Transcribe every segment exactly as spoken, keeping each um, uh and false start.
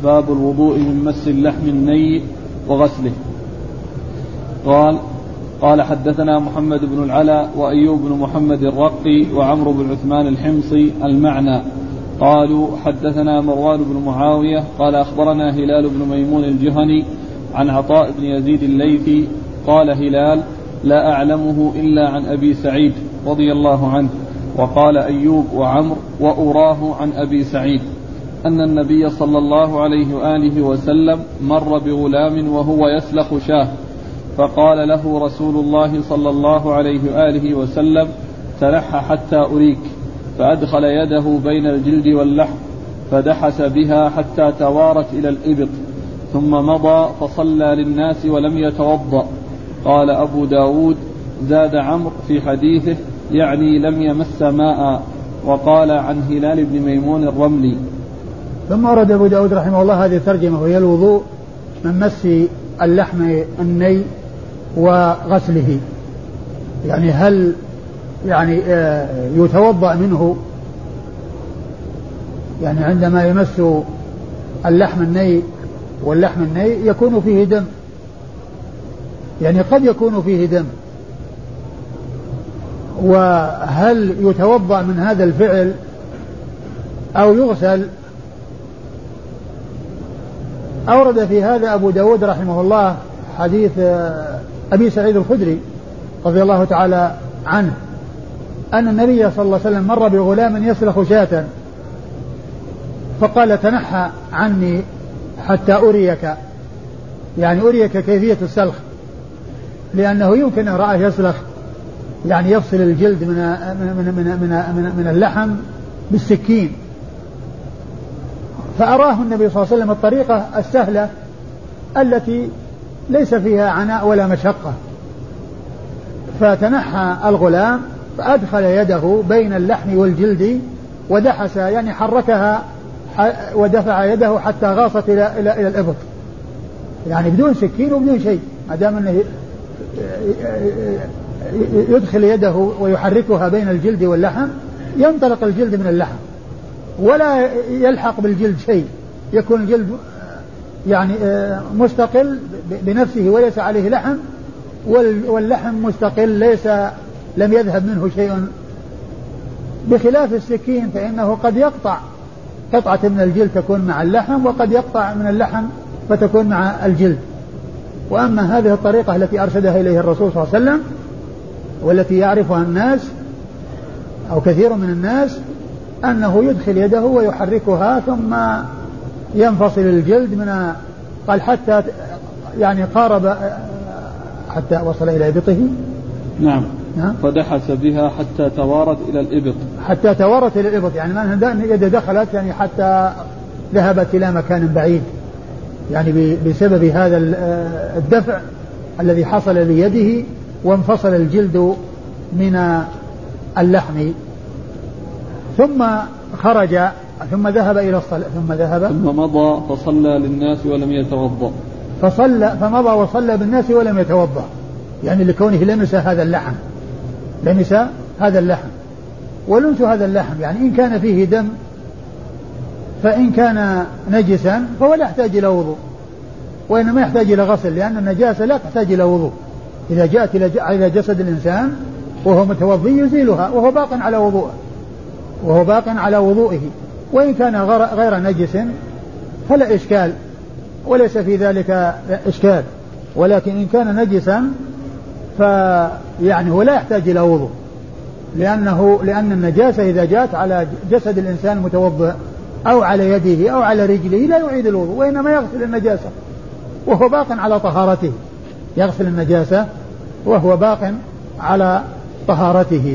باب الوضوء من مس اللحم الني وغسله. قال قال حدثنا محمد بن العلاء وأيوب بن محمد الرقي وعمرو بن عثمان الحمصي المعنى. قالوا حدثنا مروان بن معاوية قال أخبرنا هلال بن ميمون الجهني عن عطاء بن يزيد الليثي قال هلال لا أعلمه إلا عن أبي سعيد رضي الله عنه. وقال أيوب وعمر وأراه عن أبي سعيد أن النبي صلى الله عليه وآله وسلم مر بغلام وهو يسلخ شاه فقال له رسول الله صلى الله عليه وآله وسلم تنحى حتى أريك، فأدخل يده بين الجلد واللحم فدحس بها حتى توارت إلى الإبط ثم مضى فصلى للناس ولم يتوضأ. قال أبو داود زاد عمرو في حديثه يعني لم يمس ماء. وقال عن هلال بن ميمون الرملي. ثم أورد أبو داود رحمه الله هذه الترجمة وهي الوضوء من مس اللحم الني وغسله، يعني هل يعني يتوضأ منه، يعني عندما يمس اللحم الني واللحم الني يكون فيه دم، يعني قد يكون فيه دم، وهل يتوضأ من هذا الفعل أو يغسل؟ أورد في هذا أبو داود رحمه الله حديث أبي سعيد الخدري رضي الله تعالى عنه أن النبي صلى الله عليه وسلم مر بغلام يسلخ شاة فقال تنحى عني حتى أريك، يعني أريك كيفية السلخ، لأنه يمكن أن رأى يسلخ يعني يفصل الجلد من من من من, من, من اللحم بالسكين، فأراه النبي صلى الله عليه وسلم الطريقة السهلة التي ليس فيها عناء ولا مشقة، فتنحى الغلام فأدخل يده بين اللحم والجلد ودحس، يعني حركها ودفع يده حتى غاصت إلى, إلى, إلى الإبط، يعني بدون سكين وبدون شيء، ما دام أنه يدخل يده ويحركها بين الجلد واللحم ينطلق الجلد من اللحم ولا يلحق بالجلد شيء، يكون الجلد يعني مستقل بنفسه وليس عليه لحم، واللحم مستقل ليس لم يذهب منه شيء، بخلاف السكين فإنه قد يقطع قطعة من الجلد تكون مع اللحم وقد يقطع من اللحم فتكون مع الجلد. وأما هذه الطريقة التي أرشدها إليه الرسول صلى الله عليه وسلم والتي يعرفها الناس أو كثير من الناس أنه يدخل يده ويحركها ثم ينفصل الجلد من، قال حتى يعني قارب حتى وصل إلى إبطه. نعم. فدحس بها حتى توارت إلى الإبط، حتى توارت إلى الإبط، يعني من يده دخلت يعني حتى ذهبت إلى مكان بعيد، يعني بسبب هذا الدفع الذي حصل ليده وانفصل الجلد من اللحم. ثم خرج ثم ذهب إلى الصلاة ثم ذهب ثم مضى فصلى للناس ولم يتوضأ، فصلى فمضى وصلى بالناس ولم يتوضأ، يعني لكونه لمس هذا اللحم، لمس هذا اللحم، ولمس هذا اللحم يعني إن كان فيه دم فإن كان نجسا فهو لا يحتاج إلى وضوء، وإنما يحتاج إلى غسل، لأن النجاسة لا تحتاج إلى وضوء، إذا جاءت إلى جسد الإنسان وهو متوضي يزيلها وهو باق على وضوءه وهو باق على وضوئه، وإن كان غير نجس فلا إشكال وليس في ذلك إشكال، ولكن إن كان نجسا فيعني هو لا يحتاج إلى وضوء، لأنه لأن النجاسة إذا جاءت على جسد الإنسان المتوضئ أو على يده أو على رجله لا يعيد الوضوء، وإنما يغسل النجاسة وهو باق على طهارته، يغسل النجاسة وهو باق على طهارته.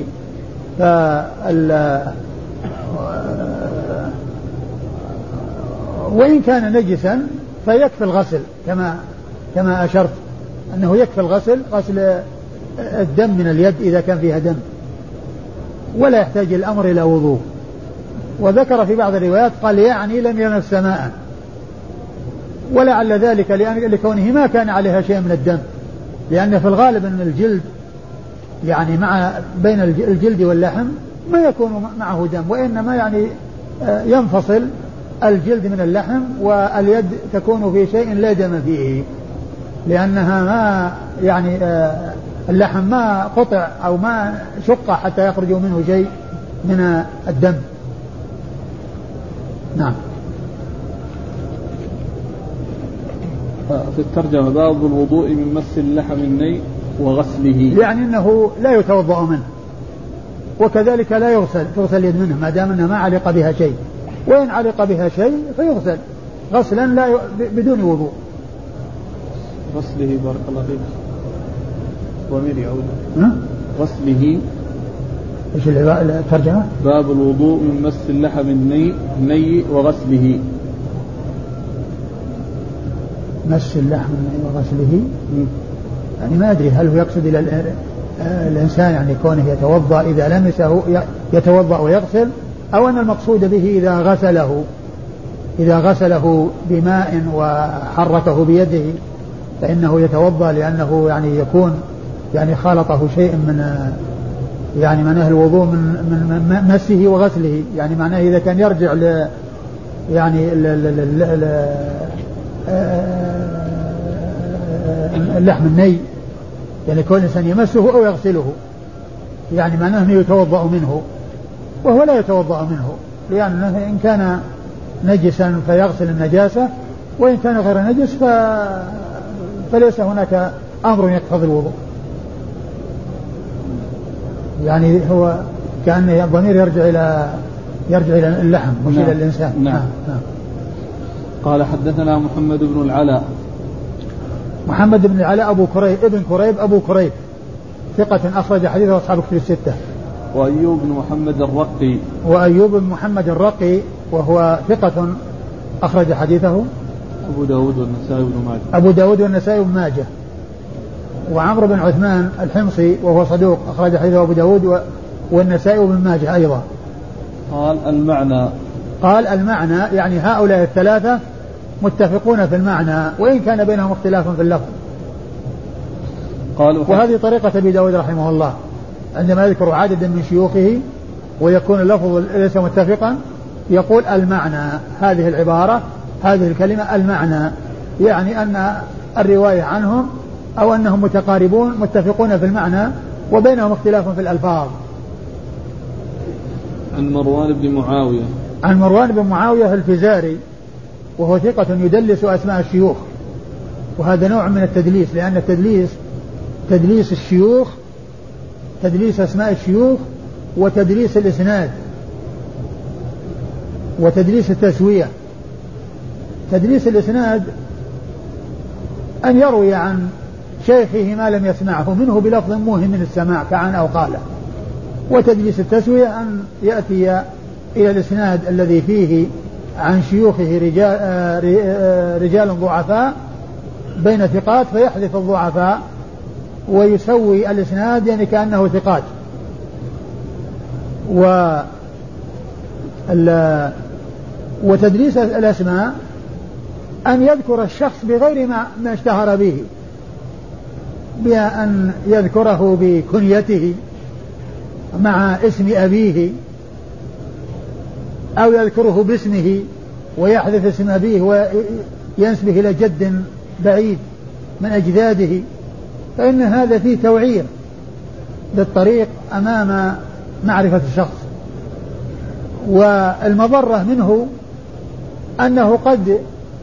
وإن كان نجسا فيكفي الغسل كما كما أشرت أنه يكفي الغسل، غسل الدم من اليد إذا كان فيها دم، ولا يحتاج الأمر إلى وضوء. وذكر في بعض الروايات قال يعني لم يمس ماء، ولعل ذلك لأن لكونه ما كان عليها شيء من الدم، لأن في الغالب أن الجلد يعني مع بين الجلد واللحم ما يكون معه دم، وإنما يعني ينفصل الجلد من اللحم، واليد تكون في شيء لا دم فيه، لأنها ما يعني اللحم ما قطع أو ما شق حتى يخرج منه شيء من الدم. نعم. في الترجمة باب الوضوء من مس اللحم الني وغسله، يعني أنه لا يتوضأ منه، وكذلك لا يغسل تغسل اليد منه ما دام أنه ما علق بها شيء، وإن علق بها شيء فيغسل غسلا لا ي... بدون وضوء. غسله بارك الله فيك ضمير يعود غسله. ايش الترجمة؟ باب الوضوء من مس اللحم الني الني وغسله. مس اللحم وغسله يعني ما أدري هل هو يقصد إلى الإنسان يعني كونه يتوضأ إذا لمسه يتوضأ ويغسل، أو أن المقصود به إذا غسله إذا غسله بماء وحركه بيده فإنه يتوضأ، لأنه يعني يكون يعني خالطه شيء من يعني معناه الوضوء من من مسه وغسله، يعني معناه إذا كان يرجع ل يعني ل ل ل اللحم الني يعني كل إنسان يمسه أو يغسله، يعني معناه أنه يتوضأ منه، وهو لا يتوضأ منه، لأنه إن كان نجسا فيغسل النجاسة، وإن كان غير نجس ف... فليس هناك أمر يقتضي الوضوء. يعني هو كأن الضمير يرجع إلى يرجع إلى اللحم مش نعم. إلى الإنسان. نعم. نعم. نعم. قال حدثنا محمد بن العلاء. محمد بن العلاء أبو كريب ابن كريب أبو كريب ثقة أخرج حديثه أصحاب كتب الستة. وأيوب بن محمد الرقي. وأيوب بن محمد الرقي وهو ثقة أخرج حديثه أبو داود والنسائي بن ماجه. أبو داود والنسائي بن ماجه. وعمرو بن عثمان الحمصي وهو صدوق أخرج حديثه أبو داود والنسائي بن ماجه أيضا. قال المعنى. قال المعنى يعني هؤلاء الثلاثة متفقون في المعنى وإن كان بينهم اختلاف في اللفظ. قال وهذه طريقة أبي داود رحمه الله عندما يذكر عددا من شيوخه ويكون اللفظ ليس متفقا يقول المعنى، هذه العبارة هذه الكلمة المعنى، يعني أن الرواية عنهم أو أنهم متقاربون متفقون في المعنى وبينهم اختلاف في الألفاظ. عن مروان بن معاوية. عن مروان بن معاوية الفزاري وهو ثقة يدلس أسماء الشيوخ، وهذا نوع من التدليس، لأن التدليس تدليس الشيوخ تدليس أسماء الشيوخ وتدليس الإسناد وتدليس التسوية. تدليس الإسناد أن يروي عن شيخه ما لم يسمعه منه بلفظ موهم من السماع كعن أو قاله. وتدليس التسوية أن يأتي إلى الإسناد الذي فيه عن شيوخه رجال, رجال ضعفاء بين ثقات فيحذف الضعفاء ويسوي الإسناد يعني كأنه ثقات. و وتدليس الأسماء أن يذكر الشخص بغير ما اشتهر به، بأن يذكره بكنيته مع اسم أبيه أو يذكره باسمه ويحذف اسم أبيه وينسبه إلى جد بعيد من أجداده، فإن هذا فيه توعير للطريق أمام معرفة الشخص. والمضرة منه أنه قد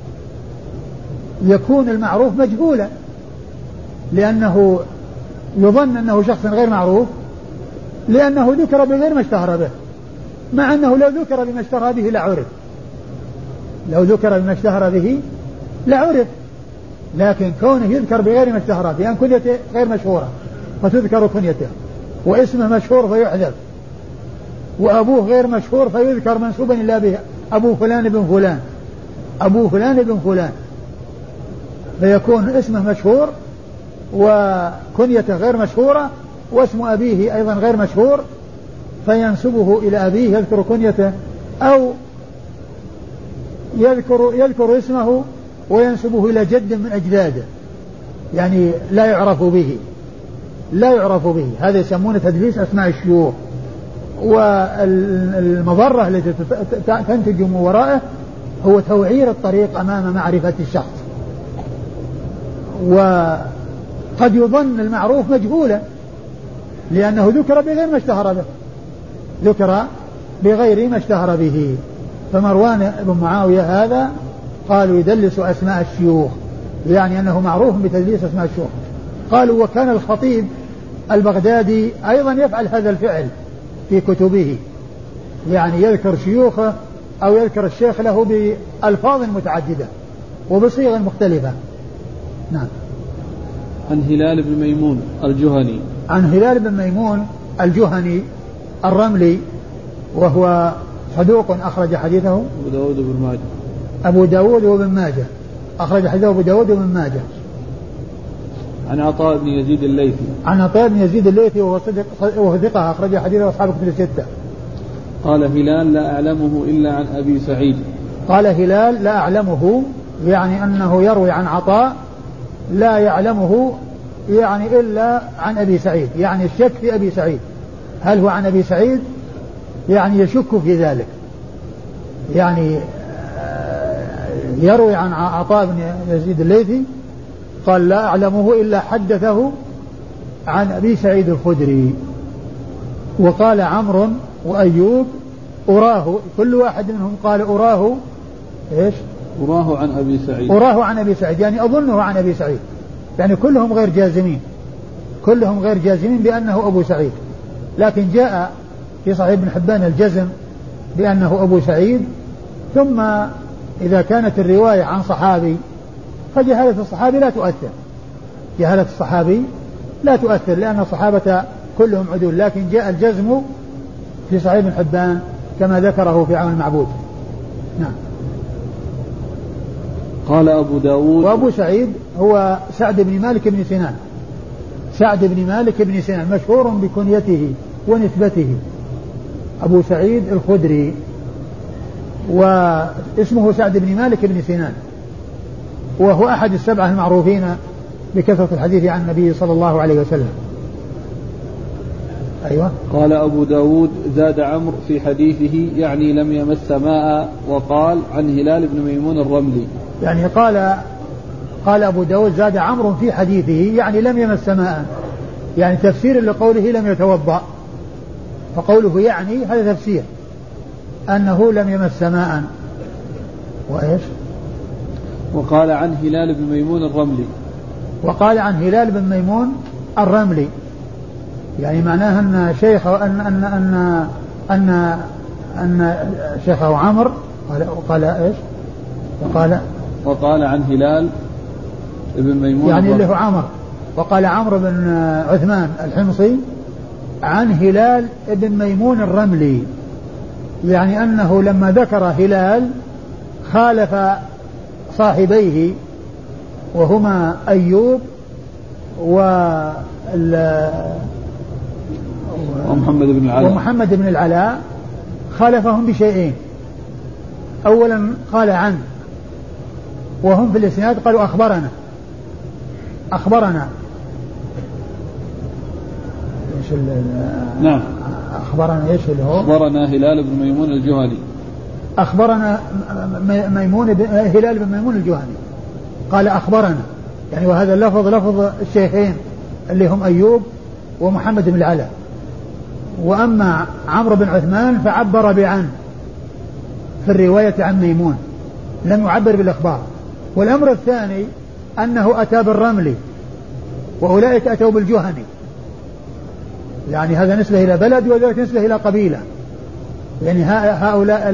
يكون المعروف مجهولا، لأنه يظن أنه شخص غير معروف لأنه ذكر بغير ما اشتهر به، مع أنه لو ذكر بما اشتهر به لعرف لو ذكر بما اشتهر به لعرف لكن كونه يذكر بغير ما اشتهر به، يعني كنيته غير مشهورة فتذكر كنيته، واسمه مشهور فيحذف، وأبوه غير مشهور فيذكر منسوبا إلى به أبو فلان بن فلان أبو فلان بن فلان، فيكون اسمه مشهور وكنيته غير مشهورة واسم أبيه أيضا غير مشهور فينسبه إلى أبيه يذكر كنيته، أو يذكر, يذكر اسمه وينسبه إلى جد من أجداده، يعني لا يعرف به لا يعرف به هذا يسمونه تدليس أسماء الشيوخ. والمضرة التي تنتج من ورائه هو توعير الطريق أمام معرفة الشخص. وقد يظن المعروف مجهولا لأنه ذكر بغير ما اشتهر به، ذكر بغير ما اشتهر به. فمروان بن معاوية هذا قالوا يدلس أسماء الشيوخ، يعني أنه معروف بتدليس أسماء الشيوخ. قالوا وكان الخطيب البغدادي أيضا يفعل هذا الفعل في كتبه، يعني يذكر شيوخه أو يذكر الشيخ له بألفاظ متعددة وبصيغ مختلفة. نعم. عن هلال بن ميمون الجهني. عن هلال بن ميمون الجهني الرملي، وهو صدوق أخرج حديثه أبو داود وابن ماجه. أبو داود وابن ماجه أخرج حديثه أبو داود وابن ماجه. عن عطاء بن يزيد الليثي. عن عطاء بن يزيد الليثي وهو صدق وهو ثقة أخرج حديثه أصحاب الكتب الستة. قال هلال لا أعلمه إلا عن أبي سعيد. قال هلال لا أعلمه، يعني أنه يروي عن عطاء لا يعلمه يعني إلا عن أبي سعيد، يعني الشك في أبي سعيد هل هو عن أبي سعيد، يعني يشك في ذلك، يعني يروي عن عطاء بن يزيد الليثي قال لا أعلمه إلا حدثه عن أبي سعيد الخدري. وقال عمرو وأيوب أراه، كل واحد منهم قال أراه إيش؟ أراه عن أبي سعيد. أراه عن أبي سعيد يعني أظنه عن أبي سعيد، يعني كلهم غير جازمين، كلهم غير جازمين بأنه أبو سعيد. لكن جاء في صحيح ابن حبان الجزم بأنه أبو سعيد. ثم إذا كانت الرواية عن صحابي فجهالة الصحابي لا تؤثر، جهالة الصحابي لا تؤثر لأن الصحابة كلهم عدول. لكن جاء الجزم في صحيح ابن حبان كما ذكره في عون المعبود. نعم. قال أبو داود. وأبو سعيد هو سعد بن مالك بن سنان، سعد بن مالك بن سنان مشهور بكنيته ونسبته، أبو سعيد الخدري، واسمه سعد بن مالك بن سنان، وهو أحد السبعة المعروفين بكثرة الحديث عن النبي صلى الله عليه وسلم. أيوة. قال أبو داود زاد عمرو في حديثه يعني لم يمس ماء، وقال عن هلال بن ميمون الرملي. يعني قال قال أبو داود زاد عمرو في حديثه يعني لم يمس ماء، يعني تفسير لقوله لم يتوضأ، فقوله يعني هذا تفسير أنه لم يمس ماء. وإيش؟ وقال عن هلال بن ميمون الرملي. وقال عن هلال بن ميمون الرملي، يعني معناها أن شيخه أن أن أن أن أن شيخه عمرو قال قال إيش؟ وقال وقال عن هلال بن ميمون يعني اللي هو عمرو، وقال عمرو بن عثمان الحمصي عن هلال بن ميمون الرملي، يعني أنه لما ذكر هلال خالف صاحبيه وهما أيوب ومحمد بن العلاء ومحمد بن العلاء، خالفهم بشيئين. أولا قال عن، وهم في الإسناد قالوا أخبرنا أخبرنا إيش نعم أخبرنا إيش اللي هو أخبرنا هلال بن ميمون الجهني، أخبرنا ميمون ب... هلال بن ميمون الجهني قال أخبرنا، يعني وهذا اللفظ لفظ الشيخين اللي هم أيوب ومحمد بن العلاء. وأما عمرو بن عثمان فعبر بعن في الرواية عن ميمون، لم يعبر بالإخبار. والأمر الثاني أنه أتى بالرملي وأولئك أتوا بالجهني، يعني هذا نسبة إلى بلد وذلك نسبة إلى قبيلة، يعني هؤلاء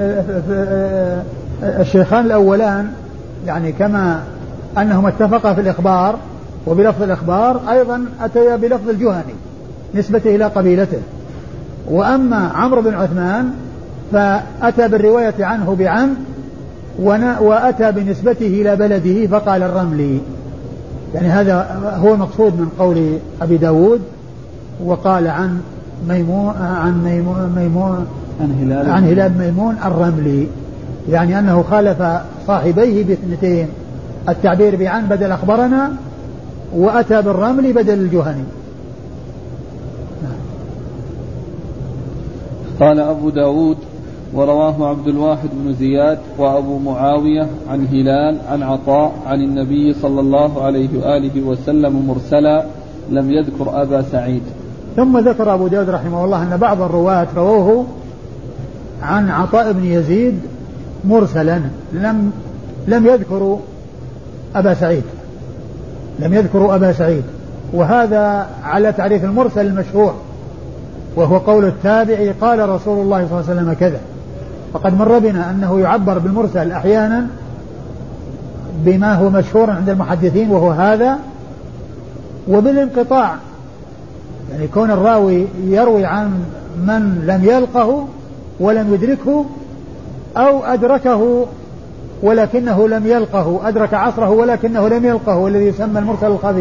الشيخان الأولان يعني كما أنهم اتفقا في الإخبار وبلفظ الإخبار أيضا أتيا بلفظ الجهني نسبة إلى قبيلته. وأما عمرو بن عثمان فأتى بالرواية عنه بعن وأتى بنسبته إلى بلده فقال الرملي، يعني هذا هو المقصود من قول أبي داود. وقال عن ميمون عن ميمون, ميمون عن هلال, عن هلال ميمون الرملي، يعني أنه خالف صاحبيه باثنتين، التعبير بعن بدل أخبرنا، وأتى بالرملي بدل الجهني. قال أبو داود ورواه عبد الواحد بن زياد وأبو معاوية عن هلال عن عطاء عن النبي صلى الله عليه وآله وسلم مرسلا لم يذكر أبا سعيد. ثم ذكر أبو داود رحمه الله أن بعض الرواة رووه عن عطاء بن يزيد مرسلا لم لم يذكروا أبا سعيد لم يذكروا أبا سعيد وهذا على تعريف المرسل المشهور، وهو قول التابعي قال رسول الله صلى الله عليه وسلم كذا. فقد مر بنا أنه يعبر بالمرسل أحيانا بما هو مشهور عند المحدثين وهو هذا، وبالانقطاع، يعني كون الراوي يروي عن من لم يلقه ولم يدركه، أو أدركه ولكنه لم يلقه، أدرك عصره ولكنه لم يلقه، والذي يسمى المرسل الخفي.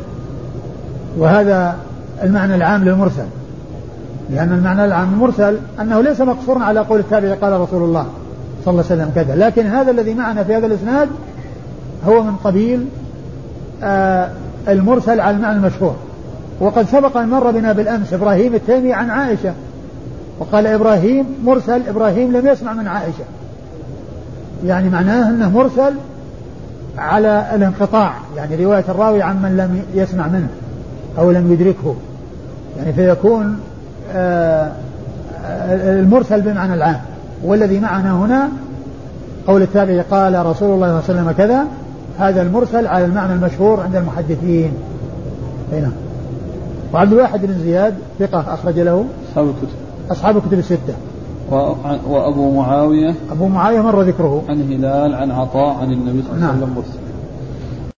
وهذا المعنى العام للمرسل، لأن المعنى العام المرسل أنه ليس مقصورا على قول التابعي قال رسول الله صلى الله عليه وسلم كذا، لكن هذا الذي معنا في هذا الإسناد هو من قبيل آه المرسل على المعنى المشهور. وقد سبق أن مر بنا بالأمس إبراهيم التيمي عن عائشة، وقال إبراهيم مرسل، إبراهيم لم يسمع من عائشة، يعني معناه أنه مرسل على الانقطاع، يعني رواية الراوي عن من لم يسمع منه أو لم يدركه، يعني فيكون آه المرسل بمعنى العام. والذي معنا هنا قول التابعي قال رسول الله صلى الله عليه وسلم كذا، هذا المرسل على المعنى المشهور عند المحدثين. هنا وعبد الواحد بن زياد ثقة أخرج له أصحاب الكتب أصحاب الكتب الستة. وأبو معاوية أبو معاوية مر ذكره عن هلال عن عطاء عن النبي صلى الله عليه وسلم مرسل.